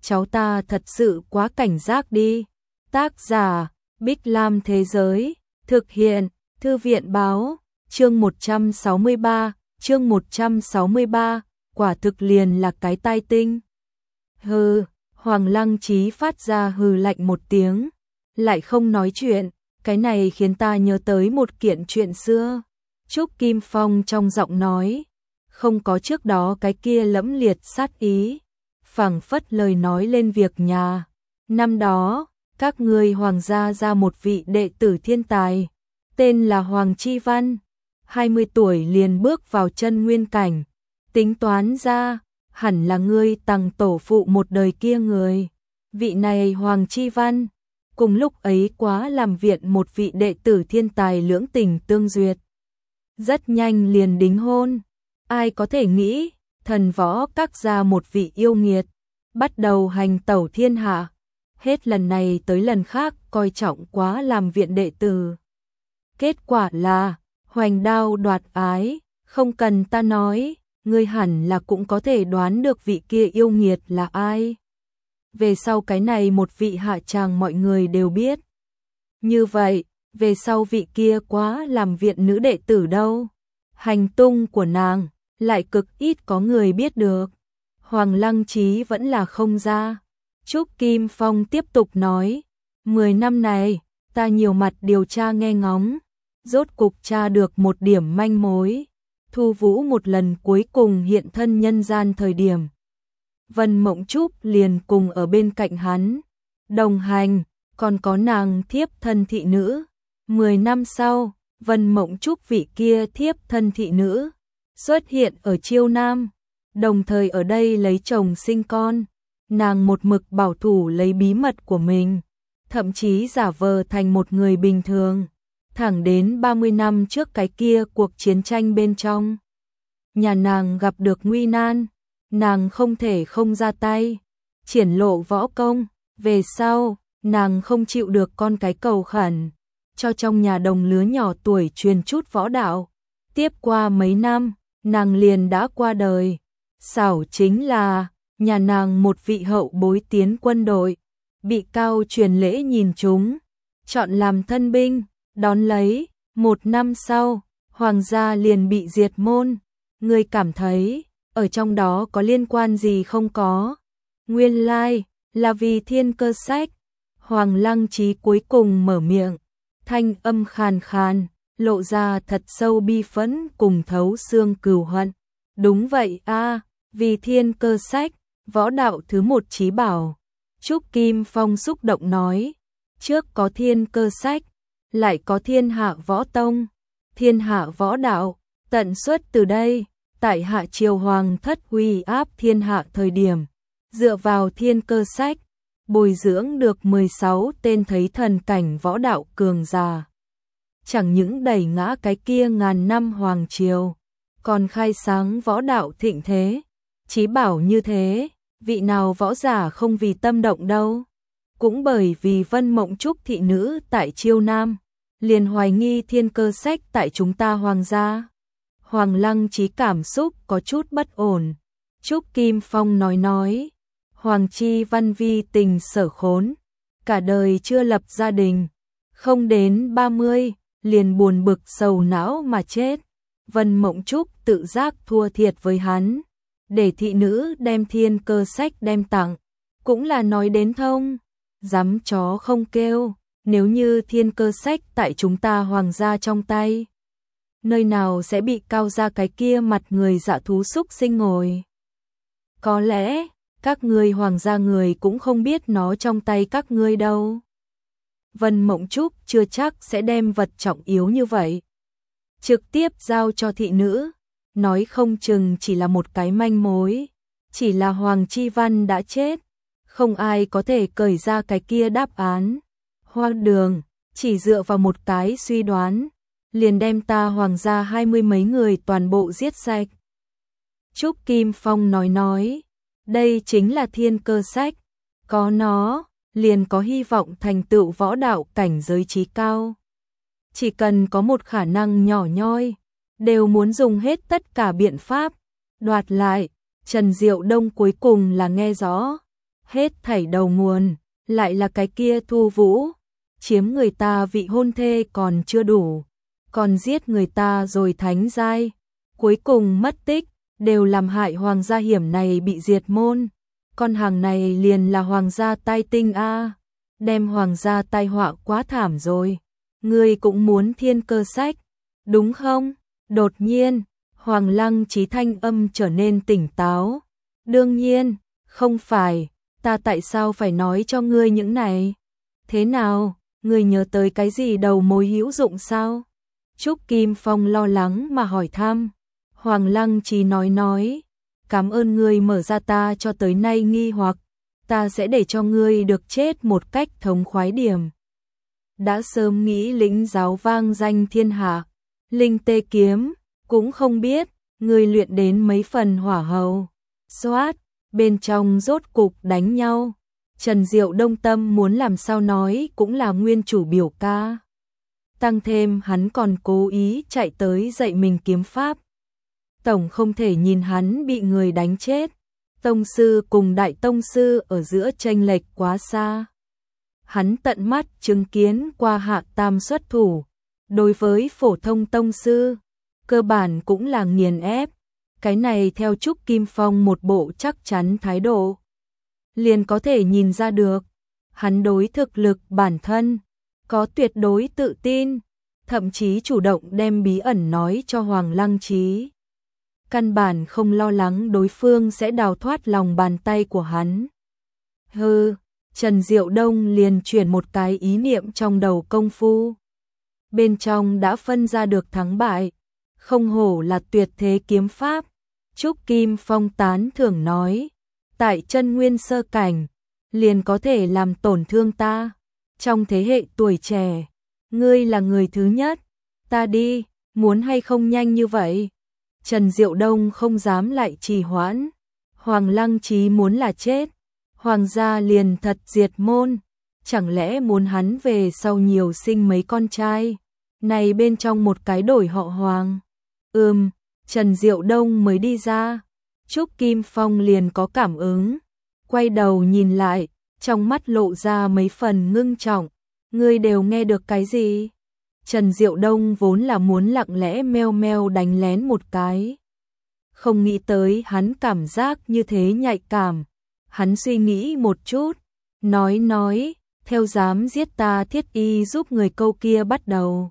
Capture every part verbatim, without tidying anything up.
cháu ta thật sự quá cảnh giác đi. Tác giả Bích Lam Thế Giới, thực hiện Thư viện Báo, chương một trăm sáu mươi ba, chương một trăm sáu mươi ba, quả thực liền là cái tai tinh. Hừ, Hoàng Lăng Chí phát ra hừ lạnh một tiếng, lại không nói chuyện, cái này khiến ta nhớ tới một kiện chuyện xưa. Trúc Kim Phong trong giọng nói, không có trước đó cái kia lẫm liệt sát ý, phảng phất lời nói lên việc nhà. Năm đó, các ngươi hoàng gia ra một vị đệ tử thiên tài, tên là Hoàng Chi Văn, hai mươi tuổi liền bước vào chân nguyên cảnh, tính toán ra, hẳn là ngươi tằng tổ phụ một đời kia người. Vị này Hoàng Chi Văn, cùng lúc ấy quá làm viện một vị đệ tử thiên tài lưỡng tình tương duyệt. Rất nhanh liền đính hôn, ai có thể nghĩ, thần võ các gia một vị yêu nghiệt, bắt đầu hành tẩu thiên hạ, hết lần này tới lần khác coi trọng quá làm viện đệ tử. Kết quả là, hoành đao đoạt ái, không cần ta nói, ngươi hẳn là cũng có thể đoán được vị kia yêu nghiệt là ai. Về sau cái này một vị hạ tràng mọi người đều biết. Như vậy, về sau vị kia quá làm viện nữ đệ tử đâu. Hành tung của nàng, lại cực ít có người biết được. Hoàng Lăng Chí vẫn là không ra. Trúc Kim Phong tiếp tục nói, mười năm này, ta nhiều mặt điều tra nghe ngóng, rốt cục tra được một điểm manh mối. Thu Vũ một lần cuối cùng hiện thân nhân gian thời điểm, Vân Mộng Trúc liền cùng ở bên cạnh hắn, đồng hành, còn có nàng thiếp thân thị nữ. Mười năm sau, Vân Mộng Trúc vị kia thiếp thân thị nữ xuất hiện ở Chiêu Nam, đồng thời ở đây lấy chồng sinh con. Nàng một mực bảo thủ lấy bí mật của mình, thậm chí giả vờ thành một người bình thường. Thẳng đến ba mươi năm trước cái kia cuộc chiến tranh bên trong, nhà nàng gặp được nguy nan, nàng không thể không ra tay, triển lộ võ công. Về sau, nàng không chịu được con cái cầu khẩn, cho trong nhà đồng lứa nhỏ tuổi truyền chút võ đạo. Tiếp qua mấy năm, nàng liền đã qua đời. Xảo chính là, nhà nàng một vị hậu bối tiến quân đội, bị cao truyền lễ nhìn chúng, chọn làm thân binh. Đón lấy, một năm sau, hoàng gia liền bị diệt môn. Ngươi cảm thấy, ở trong đó có liên quan gì không có? Nguyên lai, là vì Thiên Cơ Sách. Hoàng Lăng Chí cuối cùng mở miệng, thanh âm khàn khàn, lộ ra thật sâu bi phẫn cùng thấu xương cừu hận. Đúng vậy a, vì Thiên Cơ Sách, võ đạo thứ một chí bảo. Trúc Kim Phong xúc động nói, trước có Thiên Cơ Sách, lại có Thiên Hạ Võ Tông, Thiên Hạ Võ Đạo, tận xuất từ đây, tại hạ triều hoàng thất uy áp thiên hạ thời điểm, dựa vào Thiên Cơ Sách, bồi dưỡng được mười sáu tên thấy thần cảnh võ đạo cường giả. Chẳng những đẩy ngã cái kia ngàn năm hoàng triều, còn khai sáng võ đạo thịnh thế. Chí bảo như thế, vị nào võ giả không vì tâm động đâu. Cũng bởi vì Vân Mộng Trúc thị nữ tại Chiêu Nam, liền hoài nghi Thiên Cơ Sách tại chúng ta hoàng gia. Hoàng Lăng Chí cảm xúc có chút bất ổn. Trúc Kim Phong nói nói, Hoàng Chi Văn vi tình sở khốn, cả đời chưa lập gia đình, không đến ba mươi, liền buồn bực sầu não mà chết. Vân Mộng Trúc tự giác thua thiệt với hắn, để thị nữ đem Thiên Cơ Sách đem tặng, cũng là nói đến thông. Dám chó không kêu, nếu như Thiên Cơ Sách tại chúng ta hoàng gia trong tay, nơi nào sẽ bị cao ra cái kia mặt người dạ thú xúc sinh ngồi. Có lẽ, các ngươi hoàng gia người cũng không biết nó trong tay các ngươi đâu. Vân Mộng Trúc chưa chắc sẽ đem vật trọng yếu như vậy trực tiếp giao cho thị nữ, nói không chừng chỉ là một cái manh mối, chỉ là Hoàng Chi Văn đã chết, không ai có thể cởi ra cái kia đáp án. Hoang đường, chỉ dựa vào một cái suy đoán, liền đem ta hoàng gia hai mươi mấy người toàn bộ giết sạch. Trúc Kim Phong nói nói, đây chính là Thiên Cơ Sách, có nó, liền có hy vọng thành tựu võ đạo cảnh giới trí cao. Chỉ cần có một khả năng nhỏ nhoi, đều muốn dùng hết tất cả biện pháp, đoạt lại. Trần Diệu Đông cuối cùng là nghe rõ, Hết thảy đầu nguồn, lại là cái kia Thu Vũ, chiếm người ta vị hôn thê còn chưa đủ, còn giết người ta rồi thánh giai, cuối cùng mất tích, đều làm hại hoàng gia hiểm này bị diệt môn. Con hàng này liền là hoàng gia tai tinh a, đem hoàng gia tai họa quá thảm rồi. Ngươi cũng muốn thiên cơ sách, đúng không? Đột nhiên, Hoàng Lăng Chí thanh âm trở nên tỉnh táo. Đương nhiên, không phải, ta tại sao phải nói cho ngươi những này? Thế nào, ngươi nhớ tới cái gì đầu mối hữu dụng sao? Trúc Kim Phong lo lắng mà hỏi thăm. Hoàng Lăng Chí nói nói, cảm ơn ngươi mở ra ta cho tới nay nghi hoặc, ta sẽ để cho ngươi được chết một cách thống khoái điểm. Đã sớm nghĩ lĩnh giáo vang danh thiên hạ, linh tê kiếm, cũng không biết, ngươi luyện đến mấy phần hỏa hầu. Xoát, bên trong rốt cục đánh nhau. Trần Diệu Đông tâm muốn làm sao nói cũng là nguyên chủ biểu ca. Tăng thêm hắn còn cố ý chạy tới dạy mình kiếm pháp. Tổng không thể nhìn hắn bị người đánh chết. Tông sư cùng đại tông sư ở giữa chênh lệch quá xa. Hắn tận mắt chứng kiến qua hạ tam xuất thủ. Đối với phổ thông tông sư, cơ bản cũng là nghiền ép. Cái này theo Trúc Kim Phong một bộ chắc chắn thái độ, liền có thể nhìn ra được. Hắn đối thực lực bản thân có tuyệt đối tự tin, thậm chí chủ động đem bí ẩn nói cho Hoàng Lăng Chí. Căn bản không lo lắng đối phương sẽ đào thoát lòng bàn tay của hắn. Hừ, Trần Diệu Đông liền chuyển một cái ý niệm trong đầu công phu. Bên trong đã phân ra được thắng bại, không hổ là tuyệt thế kiếm pháp. Trúc Kim Phong tán thưởng nói, tại chân nguyên sơ cảnh, liền có thể làm tổn thương ta. Trong thế hệ tuổi trẻ, ngươi là người thứ nhất, ta đi, muốn hay không nhanh như vậy? Trần Diệu Đông không dám lại trì hoãn. Hoàng Lăng Chí muốn là chết, hoàng gia liền thật diệt môn, chẳng lẽ muốn hắn về sau nhiều sinh mấy con trai, này bên trong một cái đổi họ Hoàng. Ừm, Trần Diệu Đông mới đi ra, Trúc Kim Phong liền có cảm ứng, quay đầu nhìn lại, trong mắt lộ ra mấy phần ngưng trọng. Ngươi đều nghe được cái gì? Trần Diệu Đông vốn là muốn lặng lẽ meo meo đánh lén một cái, không nghĩ tới hắn cảm giác như thế nhạy cảm. Hắn suy nghĩ một chút, nói nói, theo dám giết ta thiết y giúp người câu kia bắt đầu.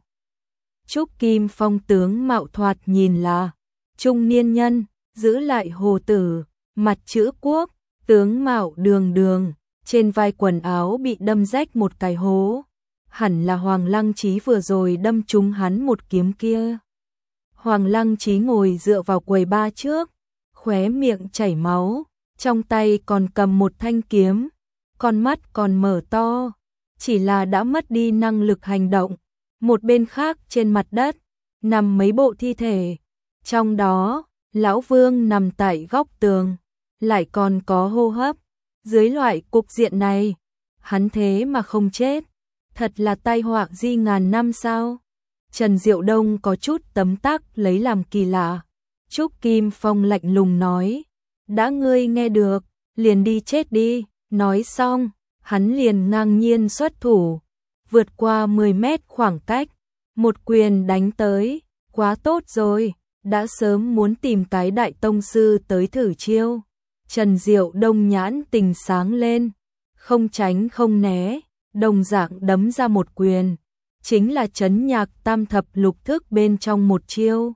Trúc Kim Phong tướng mạo thoạt nhìn là trung niên nhân, giữ lại hồ tử, mặt chữ quốc, tướng mạo đường đường, trên vai quần áo bị đâm rách một cái hố. Hẳn là Hoàng Lăng Chí vừa rồi đâm trúng hắn một kiếm kia. Hoàng Lăng Chí ngồi dựa vào quầy ba trước, khóe miệng chảy máu, trong tay còn cầm một thanh kiếm, con mắt còn mở to, chỉ là đã mất đi năng lực hành động. Một bên khác trên mặt đất, nằm mấy bộ thi thể, trong đó, Lão Vương nằm tại góc tường, lại còn có hô hấp. Dưới loại cục diện này, hắn thế mà không chết, thật là tai họa di ngàn năm sao? Trần Diệu Đông có chút tấm tắc lấy làm kỳ lạ. Trúc Kim Phong lạnh lùng nói, đã ngươi nghe được, liền đi chết đi. Nói xong, hắn liền ngang nhiên xuất thủ, vượt qua mười mét khoảng cách, một quyền đánh tới. Quá tốt rồi, đã sớm muốn tìm cái đại tông sư tới thử chiêu. Trần Diệu Đông nhãn tình sáng lên, không tránh không né, đồng dạng đấm ra một quyền, chính là trấn nhạc tam thập lục thức bên trong một chiêu.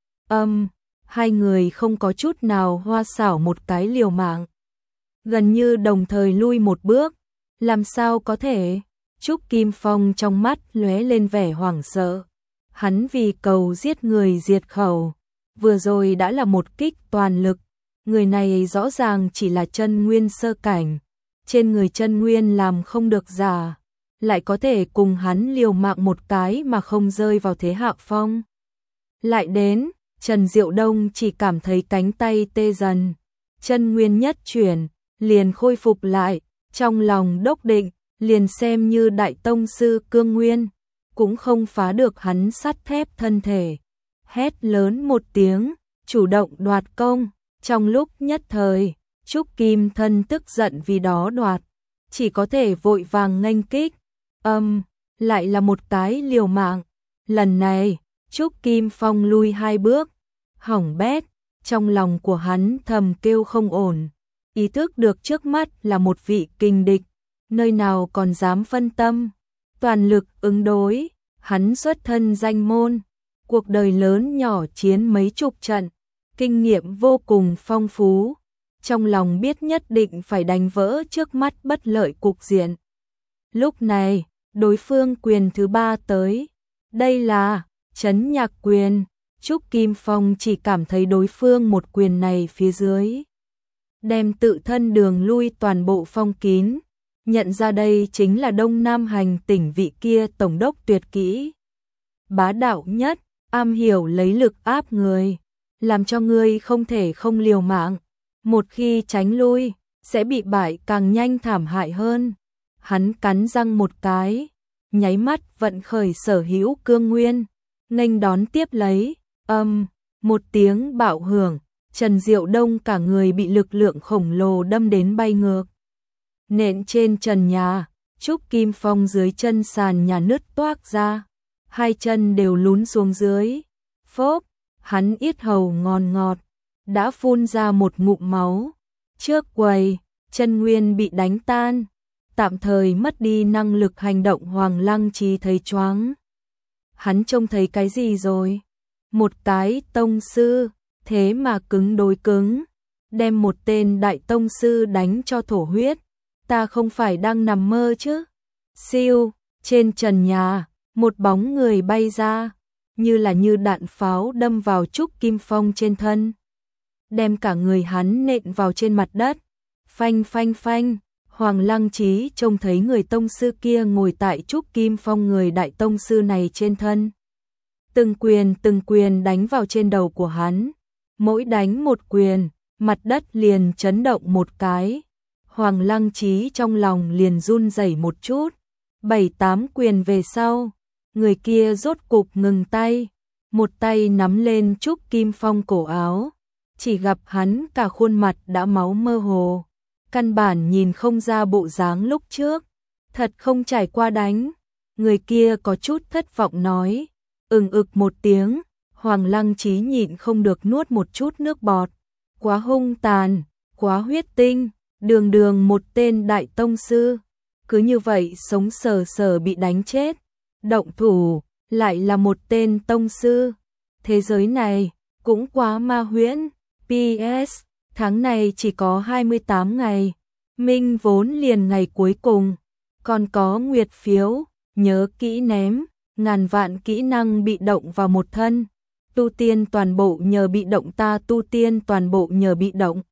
Âm, um, hai người không có chút nào hoa xảo một cái liều mạng, gần như đồng thời lui một bước. Làm sao có thể? Trúc Kim Phong trong mắt lóe lên vẻ hoảng sợ. Hắn vì cầu giết người diệt khẩu, vừa rồi đã là một kích toàn lực. Người này rõ ràng chỉ là chân nguyên sơ cảnh, trên người chân nguyên làm không được giả, lại có thể cùng hắn liều mạng một cái mà không rơi vào thế hạ phong. Lại đến, Trần Diệu Đông chỉ cảm thấy cánh tay tê dần, chân nguyên nhất chuyển, liền khôi phục lại, trong lòng đốc định, liền xem như đại tông sư cương nguyên, cũng không phá được hắn sắt thép thân thể. Hét lớn một tiếng, chủ động đoạt công, trong lúc nhất thời, Trúc Kim Thân tức giận vì đó đoạt, chỉ có thể vội vàng nghênh kích. Âm, lại là một cái liều mạng. Lần này, Trúc Kim Phong lui hai bước, hỏng bét, trong lòng của hắn thầm kêu không ổn. Ý thức được trước mắt là một vị kình địch, nơi nào còn dám phân tâm, toàn lực ứng đối. Hắn xuất thân danh môn, cuộc đời lớn nhỏ chiến mấy chục trận, kinh nghiệm vô cùng phong phú, trong lòng biết nhất định phải đánh vỡ trước mắt bất lợi cục diện. Lúc này, đối phương quyền thứ ba tới, đây là Trấn Nhạc quyền. Trúc Kim Phong chỉ cảm thấy đối phương một quyền này phía dưới, đem tự thân đường lui toàn bộ phong kín, nhận ra đây chính là Đông Nam Hành tỉnh vị kia tổng đốc tuyệt kỹ. Bá đạo nhất, am hiểu lấy lực áp người, làm cho người không thể không liều mạng, một khi tránh lui, sẽ bị bại càng nhanh thảm hại hơn. Hắn cắn răng một cái, nháy mắt vận khởi sở hữu cương nguyên, nghênh đón tiếp lấy. Âm, một tiếng bạo hưởng, Trần Diệu Đông cả người bị lực lượng khổng lồ đâm đến bay ngược. Nện trên trần nhà, Trúc Kim Phong dưới chân sàn nhà nứt toác ra, hai chân đều lún xuống dưới. Phốp, hắn yết hầu ngon ngọt, đã phun ra một ngụm máu. Trước quầy, chân nguyên bị đánh tan, tạm thời mất đi năng lực hành động. Hoàng Lăng Trí thấy choáng. Hắn trông thấy cái gì rồi? Một cái tông sư, thế mà cứng đối cứng, đem một tên đại tông sư đánh cho thổ huyết. Ta không phải đang nằm mơ chứ? Siêu, trên trần nhà, một bóng người bay ra, như là như đạn pháo đâm vào Trúc Kim Phong trên thân, đem cả người hắn nện vào trên mặt đất. Phanh phanh phanh, Hoàng Lăng Trí trông thấy người tông sư kia ngồi tại Trúc Kim Phong người đại tông sư này trên thân. Từng quyền từng quyền đánh vào trên đầu của hắn, mỗi đánh một quyền, mặt đất liền chấn động một cái. Hoàng Lăng Trí trong lòng liền run rẩy một chút. Bảy tám quyền về sau, người kia rốt cục ngừng tay, một tay nắm lên Trúc Kim Phong cổ áo, chỉ gặp hắn cả khuôn mặt đã máu mơ hồ, căn bản nhìn không ra bộ dáng lúc trước, thật không trải qua đánh. Người kia có chút thất vọng nói. Ừng ực một tiếng, Hoàng Lăng Trí nhịn không được nuốt một chút nước bọt. Quá hung tàn, quá huyết tinh, đường đường một tên đại tông sư, cứ như vậy sống sờ sờ bị đánh chết. Động thủ, lại là một tên tông sư. Thế giới này, cũng quá ma huyễn. pê ét, tháng này chỉ có hai mươi tám ngày, Minh vốn liền ngày cuối cùng, còn có nguyệt phiếu, nhớ kỹ ném. Ngàn vạn kỹ năng bị động vào một thân, tu tiên toàn bộ nhờ bị động, ta tu tiên toàn bộ nhờ bị động.